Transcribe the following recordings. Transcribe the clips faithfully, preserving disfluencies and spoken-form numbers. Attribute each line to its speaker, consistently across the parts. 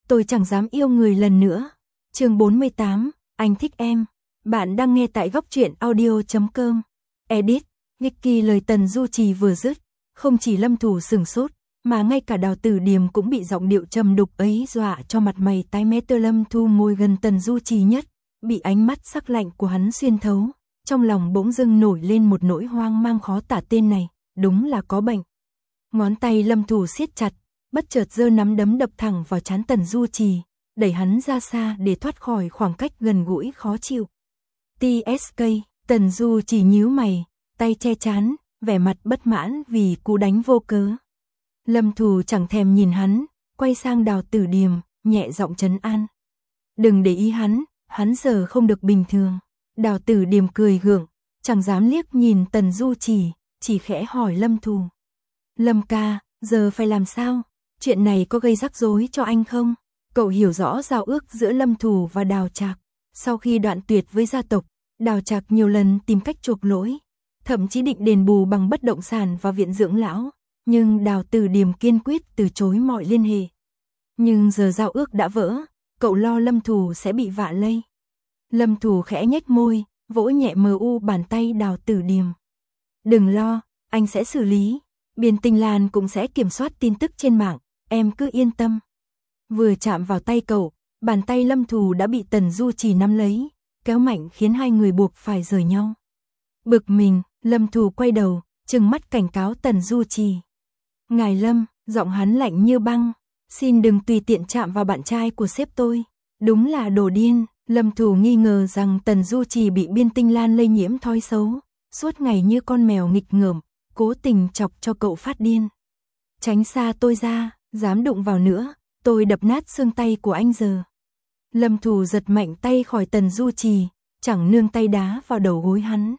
Speaker 1: tôi chẳng dám yêu người lần nữa. Chương bốn mươi tám, anh thích em. Bạn đang nghe tại góc truyện audio chấm com. Edit, Vicky. Lời Tần Du Trì vừa dứt, không chỉ Lâm Thủ sửng sốt, mà ngay cả Đào Tử Điềm cũng bị giọng điệu trầm đục ấy dọa cho mặt mày tái mét. Lâm Thu ngồi gần Tần Du Trì nhất, bị ánh mắt sắc lạnh của hắn xuyên thấu, trong lòng bỗng dưng nổi lên một nỗi hoang mang khó tả. Tên này, đúng là có bệnh. Ngón tay Lâm Thủ siết chặt, bất chợt giơ nắm đấm đập thẳng vào trán Tần Du Trì, đẩy hắn ra xa để thoát khỏi khoảng cách gần gũi khó chịu. tê ét ca, Tần Du Trì nhíu mày, tay che trán, vẻ mặt bất mãn vì cú đánh vô cớ. Lâm Thủ chẳng thèm nhìn hắn, quay sang Đào Tử Điềm, nhẹ giọng trấn an. Đừng để ý hắn, hắn giờ không được bình thường. Đào Tử Điềm cười gượng, chẳng dám liếc nhìn Tần Du Trì, chỉ khẽ hỏi Lâm Thủ. Lâm ca, giờ phải làm sao? Chuyện này có gây rắc rối cho anh không? Cậu hiểu rõ giao ước giữa Lâm Thủ và Đào Trạc. Sau khi đoạn tuyệt với gia tộc, Đào Trạc nhiều lần tìm cách chuộc lỗi, thậm chí định đền bù bằng bất động sản và viện dưỡng lão, nhưng Đào Tử Điềm kiên quyết từ chối mọi liên hệ. Nhưng giờ giao ước đã vỡ, cậu lo Lâm Thủ sẽ bị vạ lây. Lâm Thủ khẽ nhếch môi, vỗ nhẹ mờ u bàn tay Đào Tử Điềm. Đừng lo, anh sẽ xử lý. Biên Tinh Lan cũng sẽ kiểm soát tin tức trên mạng, em cứ yên tâm. Vừa chạm vào tay cậu, bàn tay Lâm Thủ đã bị Tần Du Trì nắm lấy, kéo mạnh khiến hai người buộc phải rời nhau. Bực mình, Lâm Thủ quay đầu, trừng mắt cảnh cáo Tần Du Trì. Ngài Lâm, giọng hắn lạnh như băng, xin đừng tùy tiện chạm vào bạn trai của sếp tôi. Đúng là đồ điên. Lâm Thủ nghi ngờ rằng Tần Du Trì bị Biên Tinh Lan lây nhiễm thói xấu, suốt ngày như con mèo nghịch ngợm, cố tình chọc cho cậu phát điên. Tránh xa tôi ra, dám đụng vào nữa, tôi đập nát xương tay của anh giờ. Lâm Thủ giật mạnh tay khỏi Tần Du Trì, chẳng nương tay đá vào đầu gối hắn.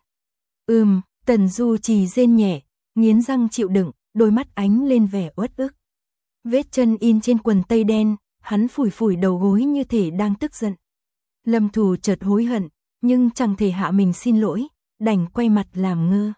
Speaker 1: Ừm, Tần Du Trì rên nhẹ, nghiến răng chịu đựng, đôi mắt ánh lên vẻ uất ức. Vết chân in trên quần tây đen, hắn phủi phủi đầu gối như thể đang tức giận. Lâm Thủ chợt hối hận, nhưng chẳng thể hạ mình xin lỗi, đành quay mặt làm ngơ.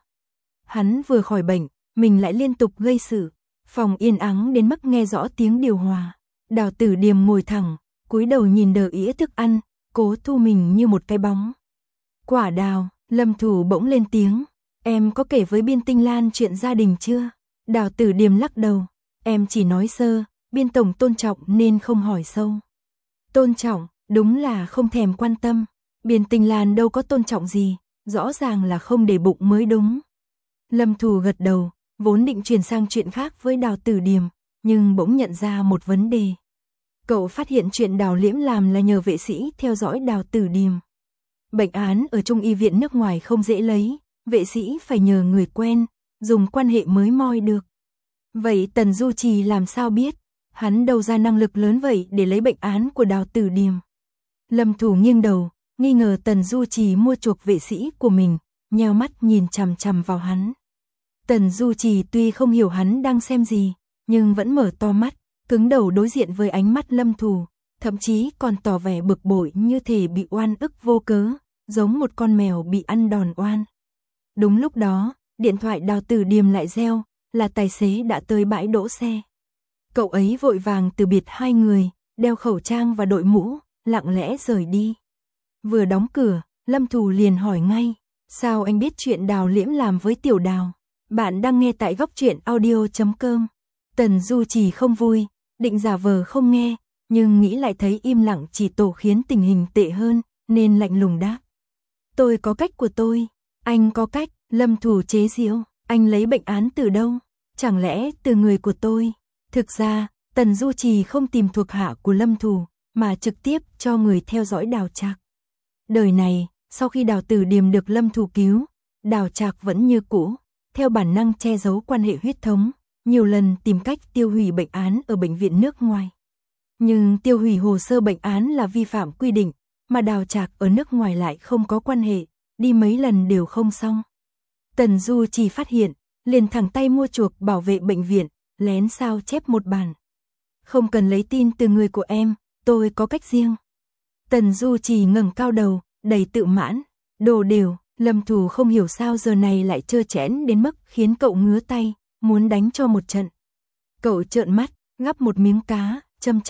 Speaker 1: Hắn vừa khỏi bệnh, mình lại liên tục gây sự, phòng yên ắng đến mức nghe rõ tiếng điều hòa. Đào Tử Điềm ngồi thẳng, cúi đầu nhìn đờ ĩa thức ăn, cố thu mình như một cái bóng. Quả Đào, Lâm Thủ bỗng lên tiếng, em có kể với Biên Tinh Lan chuyện gia đình chưa? Đào Tử Điềm lắc đầu, em chỉ nói sơ, Biên tổng tôn trọng nên không hỏi sâu. Tôn trọng? Đúng là không thèm quan tâm. Biên Tinh Lan đâu có tôn trọng gì, rõ ràng là không để bụng mới đúng. Lâm Thủ gật đầu, vốn định chuyển sang chuyện khác với Đào Tử Điềm, nhưng bỗng nhận ra một vấn đề. Cậu phát hiện chuyện Đào Liễm làm là nhờ vệ sĩ theo dõi Đào Tử Điềm. Bệnh án ở Trung y viện nước ngoài không dễ lấy, vệ sĩ phải nhờ người quen, dùng quan hệ mới moi được. Vậy Tần Du Trì làm sao biết? Hắn đâu ra năng lực lớn vậy để lấy bệnh án của Đào Tử Điềm. Lâm Thủ nghiêng đầu, nghi ngờ Tần Du Trì mua chuộc vệ sĩ của mình, nheo mắt nhìn chằm chằm vào hắn. Tần Du Trì tuy không hiểu hắn đang xem gì, nhưng vẫn mở to mắt, cứng đầu đối diện với ánh mắt Lâm Thủ, thậm chí còn tỏ vẻ bực bội như thể bị oan ức vô cớ, giống một con mèo bị ăn đòn oan. Đúng lúc đó, điện thoại Đào Tử Điềm lại reo, là tài xế đã tới bãi đỗ xe. Cậu ấy vội vàng từ biệt hai người, đeo khẩu trang và đội mũ, lặng lẽ rời đi. Vừa đóng cửa, Lâm Thủ liền hỏi ngay, sao anh biết chuyện Đào Liễm làm với Tiểu Đào? Bạn đang nghe tại góc truyện audio chấm com. Tần Du Trì không vui, định giả vờ không nghe, nhưng nghĩ lại thấy im lặng chỉ tổ khiến tình hình tệ hơn, nên lạnh lùng đáp. Tôi có cách của tôi. Anh có cách? Lâm Thủ chế giễu, anh lấy bệnh án từ đâu? Chẳng lẽ từ người của tôi? Thực ra, Tần Du Trì không tìm thuộc hạ của Lâm Thủ, mà trực tiếp cho người theo dõi Đào Trạc. Đời này, sau khi Đào Tử Điềm được Lâm Thủ cứu, Đào Trạc vẫn như cũ, theo bản năng che giấu quan hệ huyết thống, nhiều lần tìm cách tiêu hủy bệnh án ở bệnh viện nước ngoài. Nhưng tiêu hủy hồ sơ bệnh án là vi phạm quy định, mà Đào Trạc ở nước ngoài lại không có quan hệ, đi mấy lần đều không xong. Tần Du Trì phát hiện, liền thẳng tay mua chuộc bảo vệ bệnh viện, lén sao chép một bản. Không cần lấy tin từ người của em, tôi có cách riêng. Tần Du Trì ngẩng cao đầu, đầy tự mãn. Đồ đều, Lâm Thủ không hiểu sao giờ này lại trơ trẽn đến mức khiến cậu ngứa tay, muốn đánh cho một trận. Cậu trợn mắt, gắp một miếng cá, châm chọc.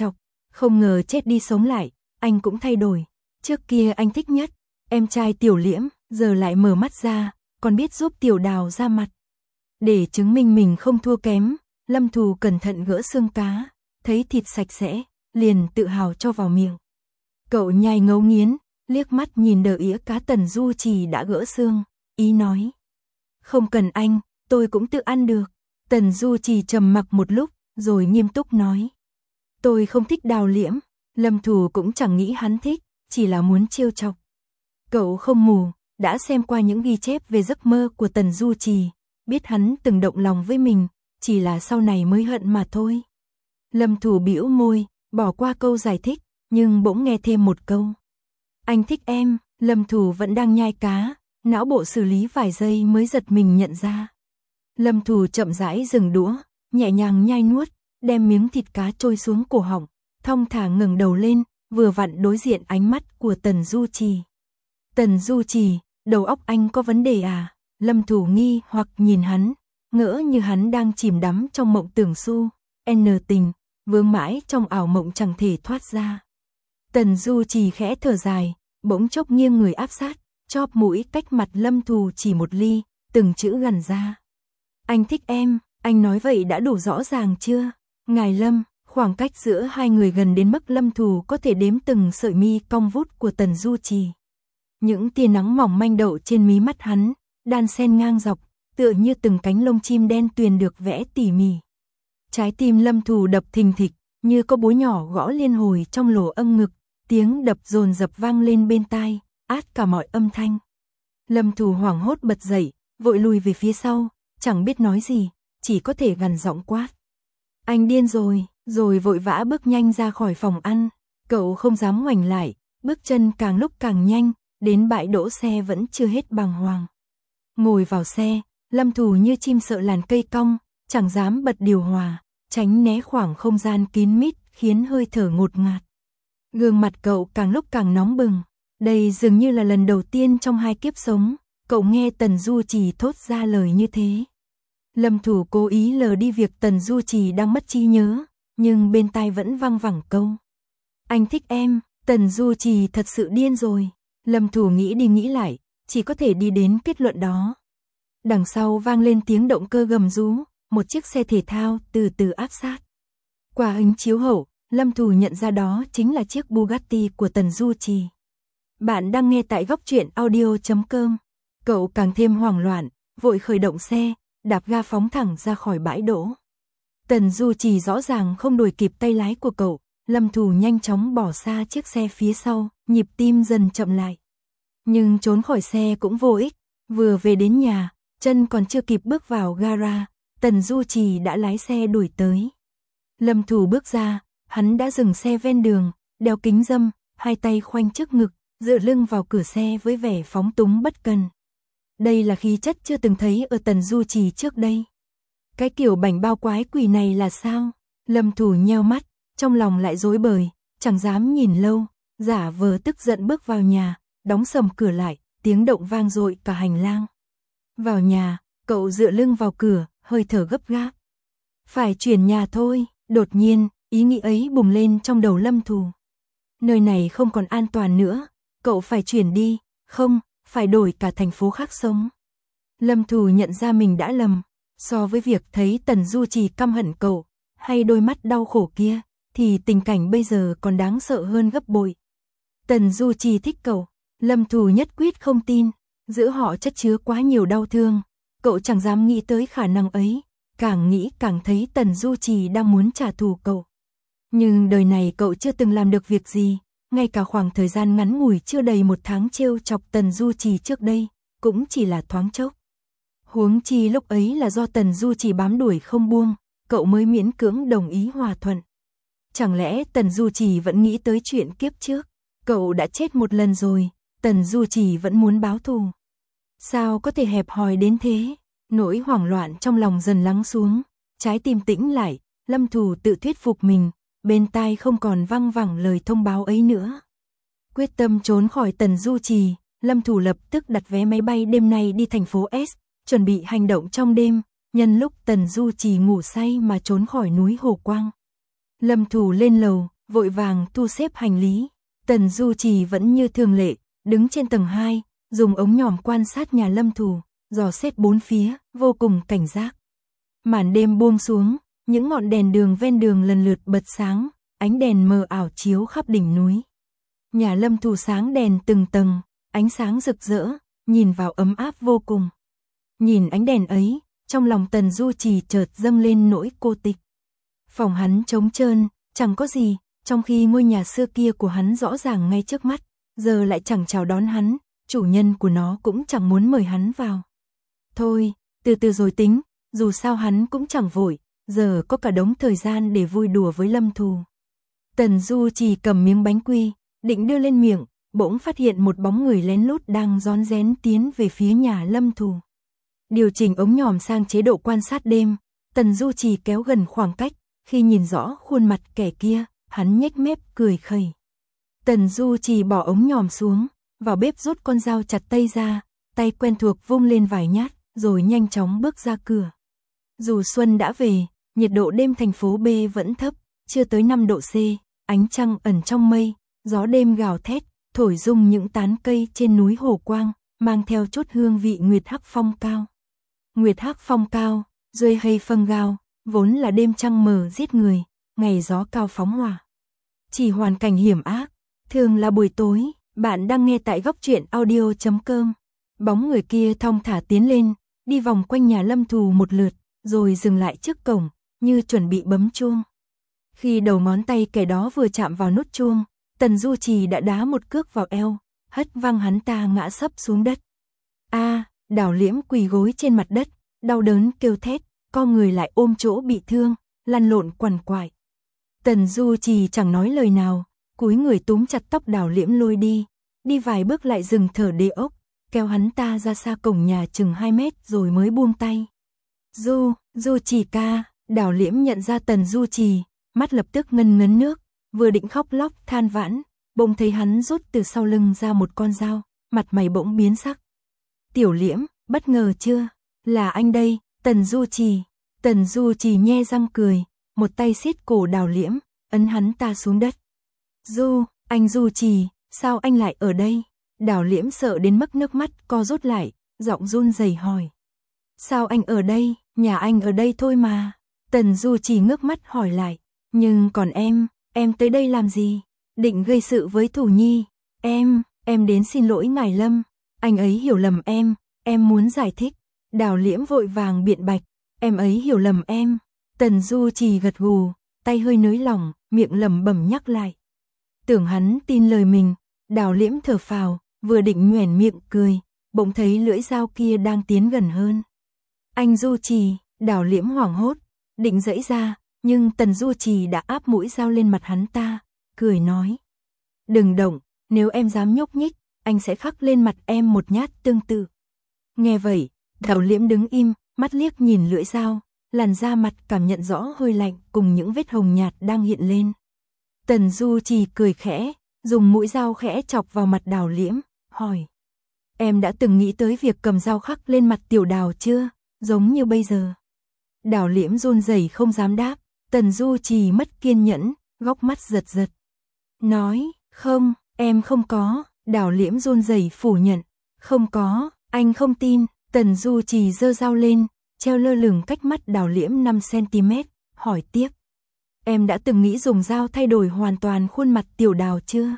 Speaker 1: Không ngờ chết đi sống lại, anh cũng thay đổi. Trước kia anh thích nhất em trai Tiểu Liễm, giờ lại mở mắt ra, còn biết giúp Tiểu Đào ra mặt. Để chứng minh mình không thua kém, Lâm Thù cẩn thận gỡ xương cá, thấy thịt sạch sẽ, liền tự hào cho vào miệng. Cậu nhai ngấu nghiến, liếc mắt nhìn đờ ỉa cá Tần Du Trì đã gỡ xương, ý nói. Không cần anh, tôi cũng tự ăn được. Tần Du Trì trầm mặc một lúc, rồi nghiêm túc nói. Tôi không thích Đào Liễm, Lâm Thù cũng chẳng nghĩ hắn thích, chỉ là muốn trêu chọc. Cậu không mù, đã xem qua những ghi chép về giấc mơ của Tần Du Trì, biết hắn từng động lòng với mình, chỉ là sau này mới hận mà thôi. Lâm Thù bĩu môi, bỏ qua câu giải thích, nhưng bỗng nghe thêm một câu. Anh thích em. Lâm Thù vẫn đang nhai cá, não bộ xử lý vài giây mới giật mình nhận ra. Lâm Thù chậm rãi dừng đũa, nhẹ nhàng nhai nuốt, đem miếng thịt cá trôi xuống cổ họng, thong thả ngẩng đầu lên, vừa vặn đối diện ánh mắt của Tần Du Trì. Tần Du Trì, đầu óc anh có vấn đề à? Lâm Thù nghi hoặc nhìn hắn, ngỡ như hắn đang chìm đắm trong mộng tưởng su, n tình, vướng mãi trong ảo mộng chẳng thể thoát ra. Tần Du Trì khẽ thở dài, bỗng chốc nghiêng người áp sát, chóp mũi cách mặt Lâm Thù chỉ một ly, từng chữ gằn ra. Anh thích em, anh nói vậy đã đủ rõ ràng chưa? Ngài Lâm, khoảng cách giữa hai người gần đến mức Lâm Thù có thể đếm từng sợi mi cong vút của Tần Du Trì. Những tia nắng mỏng manh đậu trên mí mắt hắn, đan xen ngang dọc, tựa như từng cánh lông chim đen tuyền được vẽ tỉ mỉ. Trái tim Lâm Thù đập thình thịch, như có búa nhỏ gõ liên hồi trong lỗ âm ngực, tiếng đập dồn dập vang lên bên tai, át cả mọi âm thanh. Lâm Thù hoảng hốt bật dậy, vội lùi về phía sau, chẳng biết nói gì, chỉ có thể gằn giọng quát. Anh điên rồi, rồi vội vã bước nhanh ra khỏi phòng ăn, cậu không dám ngoảnh lại, bước chân càng lúc càng nhanh, đến bãi đỗ xe vẫn chưa hết bàng hoàng. Ngồi vào xe, Lâm Thù như chim sợ làn cây cong, chẳng dám bật điều hòa, tránh né khoảng không gian kín mít khiến hơi thở ngột ngạt. Gương mặt cậu càng lúc càng nóng bừng, đây dường như là lần đầu tiên trong hai kiếp sống, cậu nghe Tần Du Trì thốt ra lời như thế. Lâm Thù cố ý lờ đi việc Tần Du Trì đang mất trí nhớ, nhưng bên tai vẫn văng vẳng câu. Anh thích em. Tần Du Trì thật sự điên rồi. Lâm Thù nghĩ đi nghĩ lại, chỉ có thể đi đến kết luận đó. Đằng sau vang lên tiếng động cơ gầm rú, một chiếc xe thể thao từ từ áp sát. Qua kính chiếu hậu, Lâm Thù nhận ra đó chính là chiếc Bugatti của Tần Du Trì. Bạn đang nghe tại góc truyện audio chấm com. Cậu càng thêm hoảng loạn, vội khởi động xe, đạp ga phóng thẳng ra khỏi bãi đỗ. Tần Du Trì rõ ràng không đuổi kịp tay lái của cậu, Lâm Thù nhanh chóng bỏ xa chiếc xe phía sau, nhịp tim dần chậm lại. Nhưng trốn khỏi xe cũng vô ích, vừa về đến nhà, chân còn chưa kịp bước vào gara, Tần Du Trì đã lái xe đuổi tới. Lâm Thù bước ra, hắn đã dừng xe ven đường, đeo kính râm, hai tay khoanh trước ngực, dựa lưng vào cửa xe với vẻ phóng túng bất cần. Đây là khí chất chưa từng thấy ở Tần Du Trì trước đây. Cái kiểu bảnh bao quái quỷ này là sao? Lâm Thù nheo mắt, trong lòng lại rối bời, chẳng dám nhìn lâu, giả vờ tức giận bước vào nhà, đóng sầm cửa lại, tiếng động vang dội cả hành lang. Vào nhà, cậu dựa lưng vào cửa, hơi thở gấp gáp. Phải chuyển nhà thôi, đột nhiên, ý nghĩ ấy bùng lên trong đầu Lâm Thù. Nơi này không còn an toàn nữa, cậu phải chuyển đi, không, phải đổi cả thành phố khác sống. Lâm Thù nhận ra mình đã lầm, so với việc thấy Tần Du Trì căm hận cậu, hay đôi mắt đau khổ kia, thì tình cảnh bây giờ còn đáng sợ hơn gấp bội. Tần Du Trì thích cậu, Lâm Thù nhất quyết không tin, giữa họ chất chứa quá nhiều đau thương, cậu chẳng dám nghĩ tới khả năng ấy, càng nghĩ càng thấy Tần Du Trì đang muốn trả thù cậu. Nhưng đời này cậu chưa từng làm được việc gì, ngay cả khoảng thời gian ngắn ngủi chưa đầy một tháng trêu chọc Tần Du Trì trước đây, cũng chỉ là thoáng chốc. Huống chi lúc ấy là do Tần Du Trì bám đuổi không buông, cậu mới miễn cưỡng đồng ý hòa thuận. Chẳng lẽ Tần Du Trì vẫn nghĩ tới chuyện kiếp trước, cậu đã chết một lần rồi, Tần Du Trì vẫn muốn báo thù. Sao có thể hẹp hòi đến thế? Nỗi hoảng loạn trong lòng dần lắng xuống, trái tim tĩnh lại, Lâm Thù tự thuyết phục mình, bên tai không còn văng vẳng lời thông báo ấy nữa. Quyết tâm trốn khỏi Tần Du Trì, Lâm Thù lập tức đặt vé máy bay đêm nay đi thành phố S, chuẩn bị hành động trong đêm, nhân lúc Tần Du Trì ngủ say mà trốn khỏi núi Hồ Quang. Lâm Thù lên lầu, vội vàng thu xếp hành lý. Tần Du Trì vẫn như thường lệ, đứng trên tầng hai, dùng ống nhòm quan sát nhà Lâm Thù, dò xét bốn phía, vô cùng cảnh giác. Màn đêm buông xuống, những ngọn đèn đường ven đường lần lượt bật sáng, ánh đèn mờ ảo chiếu khắp đỉnh núi. Nhà Lâm Thù sáng đèn từng tầng, ánh sáng rực rỡ, nhìn vào ấm áp vô cùng. Nhìn ánh đèn ấy, trong lòng Tần Du Trì chợt dâng lên nỗi cô tịch. Phòng hắn trống trơn, chẳng có gì, trong khi ngôi nhà xưa kia của hắn rõ ràng ngay trước mắt, giờ lại chẳng chào đón hắn, chủ nhân của nó cũng chẳng muốn mời hắn vào. Thôi, từ từ rồi tính, dù sao hắn cũng chẳng vội, giờ có cả đống thời gian để vui đùa với Lâm Thù. Tần Du Trì cầm miếng bánh quy, định đưa lên miệng, bỗng phát hiện một bóng người lén lút đang rón rén tiến về phía nhà Lâm Thù. Điều chỉnh ống nhòm sang chế độ quan sát đêm, Tần Du Trì kéo gần khoảng cách, khi nhìn rõ khuôn mặt kẻ kia, hắn nhếch mép cười khẩy. Tần Du Trì bỏ ống nhòm xuống, vào bếp rút con dao chặt tây ra, tay quen thuộc vung lên vài nhát, rồi nhanh chóng bước ra cửa. Dù xuân đã về, nhiệt độ đêm thành phố B vẫn thấp, chưa tới năm độ C, ánh trăng ẩn trong mây, gió đêm gào thét, thổi rung những tán cây trên núi Hồ Quang, mang theo chút hương vị nguyệt hắc phong cao. Nguyệt hắc phong cao, duy hay phân gao, vốn là đêm trăng mờ giết người, ngày gió cao phóng hỏa. Chỉ hoàn cảnh hiểm ác, thường là buổi tối. Bạn đang nghe tại góc truyện audio chấm com. Bóng người kia thong thả tiến lên, đi vòng quanh nhà Lâm Thù một lượt, rồi dừng lại trước cổng, như chuẩn bị bấm chuông. Khi đầu ngón tay kẻ đó vừa chạm vào nút chuông, Tần Du Trì đã đá một cước vào eo, hất văng hắn ta ngã sấp xuống đất. A, Đào Liễm quỳ gối trên mặt đất, đau đớn kêu thét, co người lại ôm chỗ bị thương, lăn lộn quằn quại. Tần Du Trì chẳng nói lời nào, cúi người túm chặt tóc Đào Liễm lôi đi, đi vài bước lại dừng thở đê ốc, kéo hắn ta ra xa cổng nhà chừng hai mét rồi mới buông tay. Du, Du Trì ca, Đào Liễm nhận ra Tần Du Trì, mắt lập tức ngân ngấn nước, vừa định khóc lóc than vãn, bỗng thấy hắn rút từ sau lưng ra một con dao, mặt mày bỗng biến sắc. Tiểu Liễm, bất ngờ chưa? Là anh đây, Tần Du Trì. Tần Du Trì nhe răng cười, một tay siết cổ Đào Liễm, ấn hắn ta xuống đất. Du, anh Du Trì, sao anh lại ở đây? Đào Liễm sợ đến mức nước mắt co rút lại, giọng run rẩy hỏi. Sao anh ở đây, nhà anh ở đây thôi mà. Tần Du Trì ngước mắt hỏi lại, nhưng còn em, em tới đây làm gì? Định gây sự với Thủ Nhi. Em, em đến xin lỗi ngài Lâm, anh ấy hiểu lầm em, em muốn giải thích. Đào Liễm vội vàng biện bạch, em ấy hiểu lầm em. Tần Du Trì gật gù, tay hơi nới lỏng, miệng lẩm bẩm nhắc lại. Tưởng hắn tin lời mình, Đào Liễm thở phào, vừa định nhoẻn miệng cười, bỗng thấy lưỡi dao kia đang tiến gần hơn. Anh Du Trì, Đào Liễm hoảng hốt, định giãy ra, nhưng Tần Du Trì đã áp mũi dao lên mặt hắn ta, cười nói. Đừng động, nếu em dám nhúc nhích, anh sẽ khắc lên mặt em một nhát tương tự. Nghe vậy, Đào Liễm đứng im, mắt liếc nhìn lưỡi dao, làn da mặt cảm nhận rõ hơi lạnh cùng những vết hồng nhạt đang hiện lên. Tần Du Trì cười khẽ, dùng mũi dao khẽ chọc vào mặt Đào Liễm, hỏi. Em đã từng nghĩ tới việc cầm dao khắc lên mặt tiểu Đào chưa, giống như bây giờ? Đào Liễm run rẩy không dám đáp, Tần Du Trì mất kiên nhẫn, góc mắt giật giật. Nói, không, em không có, Đào Liễm run rẩy phủ nhận, không có, anh không tin. Tần Du Trì giơ dao lên, treo lơ lửng cách mắt Đào Liễm năm xăng-ti-mét, hỏi tiếp. Em đã từng nghĩ dùng dao thay đổi hoàn toàn khuôn mặt tiểu Đào chưa?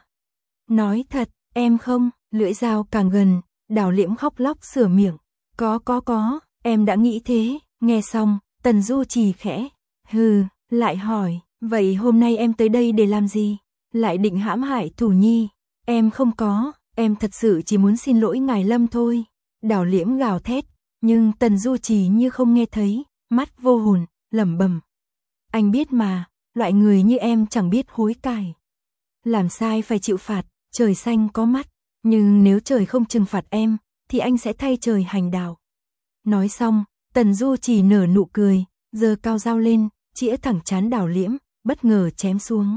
Speaker 1: Nói thật, em không, lưỡi dao càng gần, Đào Liễm khóc lóc sửa miệng. Có có có, em đã nghĩ thế. Nghe xong, Tần Du Trì khẽ, hừ, lại hỏi, vậy hôm nay em tới đây để làm gì? Lại định hãm hại Thủ Nhi? Em không có, em thật sự chỉ muốn xin lỗi ngài Lâm thôi. Đào Liễm gào thét, nhưng Tần Du Trì như không nghe thấy, mắt vô hồn, lẩm bẩm. Anh biết mà, loại người như em chẳng biết hối cải. Làm sai phải chịu phạt, trời xanh có mắt, nhưng nếu trời không trừng phạt em, thì anh sẽ thay trời hành đạo. Nói xong, Tần Du Trì nở nụ cười, giơ cao dao lên, chĩa thẳng trán Đào Liễm, bất ngờ chém xuống.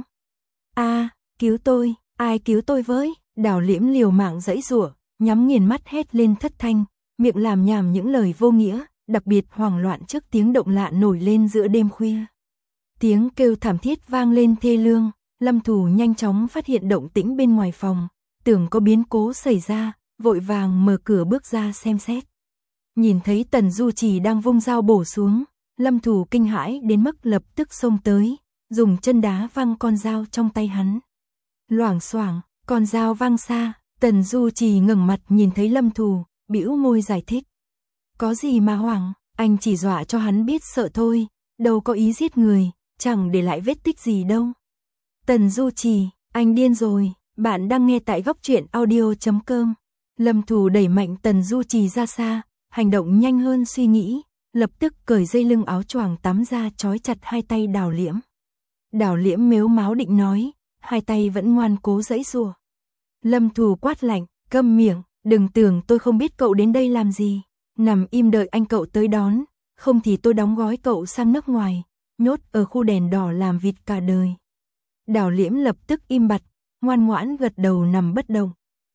Speaker 1: A, cứu tôi, ai cứu tôi với? Đào Liễm liều mạng giãy giụa, nhắm nghiền mắt hét lên thất thanh, miệng làm nhảm những lời vô nghĩa, đặc biệt hoảng loạn trước tiếng động lạ nổi lên giữa đêm khuya. Tiếng kêu thảm thiết vang lên thê lương, Lâm Thủ nhanh chóng phát hiện động tĩnh bên ngoài phòng, tưởng có biến cố xảy ra, vội vàng mở cửa bước ra xem xét. Nhìn thấy Tần Du Trì đang vung dao bổ xuống, Lâm Thủ kinh hãi đến mức lập tức xông tới, dùng chân đá văng con dao trong tay hắn. Loảng xoảng, con dao văng xa, Tần Du Trì ngẩng mặt nhìn thấy Lâm Thủ, bĩu môi giải thích. Có gì mà hoảng, anh chỉ dọa cho hắn biết sợ thôi, đâu có ý giết người, chẳng để lại vết tích gì đâu. Tần Du Trì, anh điên rồi, bạn đang nghe tại góc truyện audio chấm com. Lâm Thủ đẩy mạnh Tần Du Trì ra xa, hành động nhanh hơn suy nghĩ, lập tức cởi dây lưng áo choàng tắm ra trói chặt hai tay Đào Liễm. Đào Liễm mếu máo định nói, hai tay vẫn ngoan cố giãy giụa. Lâm Thủ quát lạnh, câm miệng, đừng tưởng tôi không biết cậu đến đây làm gì, nằm im đợi anh cậu tới đón, không thì tôi đóng gói cậu sang nước ngoài, nhốt ở khu đèn đỏ làm vịt cả đời. Đào Liễm lập tức im bặt, ngoan ngoãn gật đầu nằm bất động.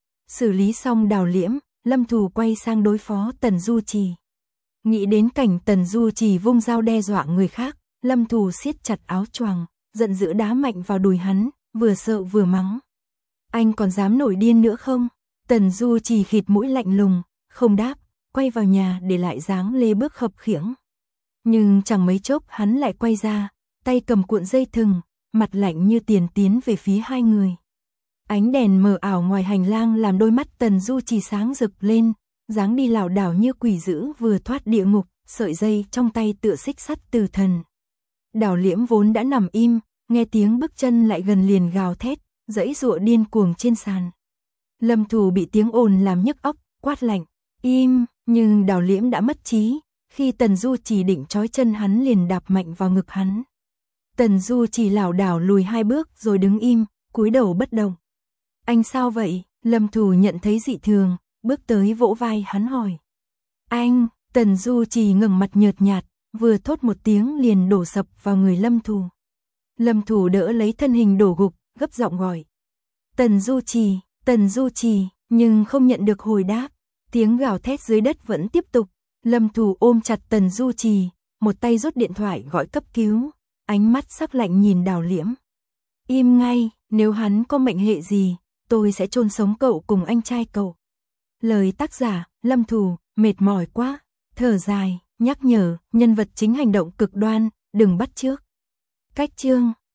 Speaker 1: Xử lý xong Đào Liễm, Lâm Thủ quay sang đối phó Tần Du Trì. Nghĩ đến cảnh Tần Du Trì vung dao đe dọa người khác, Lâm Thủ siết chặt áo choàng, giận dữ đá mạnh vào đùi hắn, vừa sợ vừa mắng. Anh còn dám nổi điên nữa không? Tần Du Trì khịt mũi lạnh lùng, không đáp, quay vào nhà để lại dáng lê bước khập khiễng. Nhưng chẳng mấy chốc hắn lại quay ra, tay cầm cuộn dây thừng, mặt lạnh như tiền tiến về phía hai người. Ánh đèn mờ ảo ngoài hành lang làm đôi mắt Tần Du Trì sáng rực lên, dáng đi lảo đảo như quỷ dữ vừa thoát địa ngục, sợi dây trong tay tựa xích sắt tử thần. Đào Liễm vốn đã nằm im, nghe tiếng bước chân lại gần liền gào thét, giãy giụa điên cuồng trên sàn. Lâm Thủ bị tiếng ồn làm nhức óc, quát lạnh, im, nhưng Đào Liễm đã mất trí, khi Tần Du Trì định trói chân hắn liền đạp mạnh vào ngực hắn. Tần Du Trì lảo đảo lùi hai bước rồi đứng im, cúi đầu bất động. Anh sao vậy? Lâm Thủ nhận thấy dị thường, bước tới vỗ vai hắn hỏi. Anh, Tần Du Trì ngẩng mặt nhợt nhạt, vừa thốt một tiếng liền đổ sập vào người Lâm Thủ. Lâm Thủ đỡ lấy thân hình đổ gục, gấp giọng gọi. Tần Du Trì, Tần Du Trì, nhưng không nhận được hồi đáp. Tiếng gào thét dưới đất vẫn tiếp tục. Lâm Thủ ôm chặt Tần Du Trì, một tay rút điện thoại gọi cấp cứu, ánh mắt sắc lạnh nhìn Đào Liễm. Im ngay, nếu hắn có mệnh hệ gì, tôi sẽ chôn sống cậu cùng anh trai cậu. Lời tác giả, Lâm Thủ, mệt mỏi quá, thở dài, nhắc nhở, nhân vật chính hành động cực đoan, đừng bắt chước. Cách chương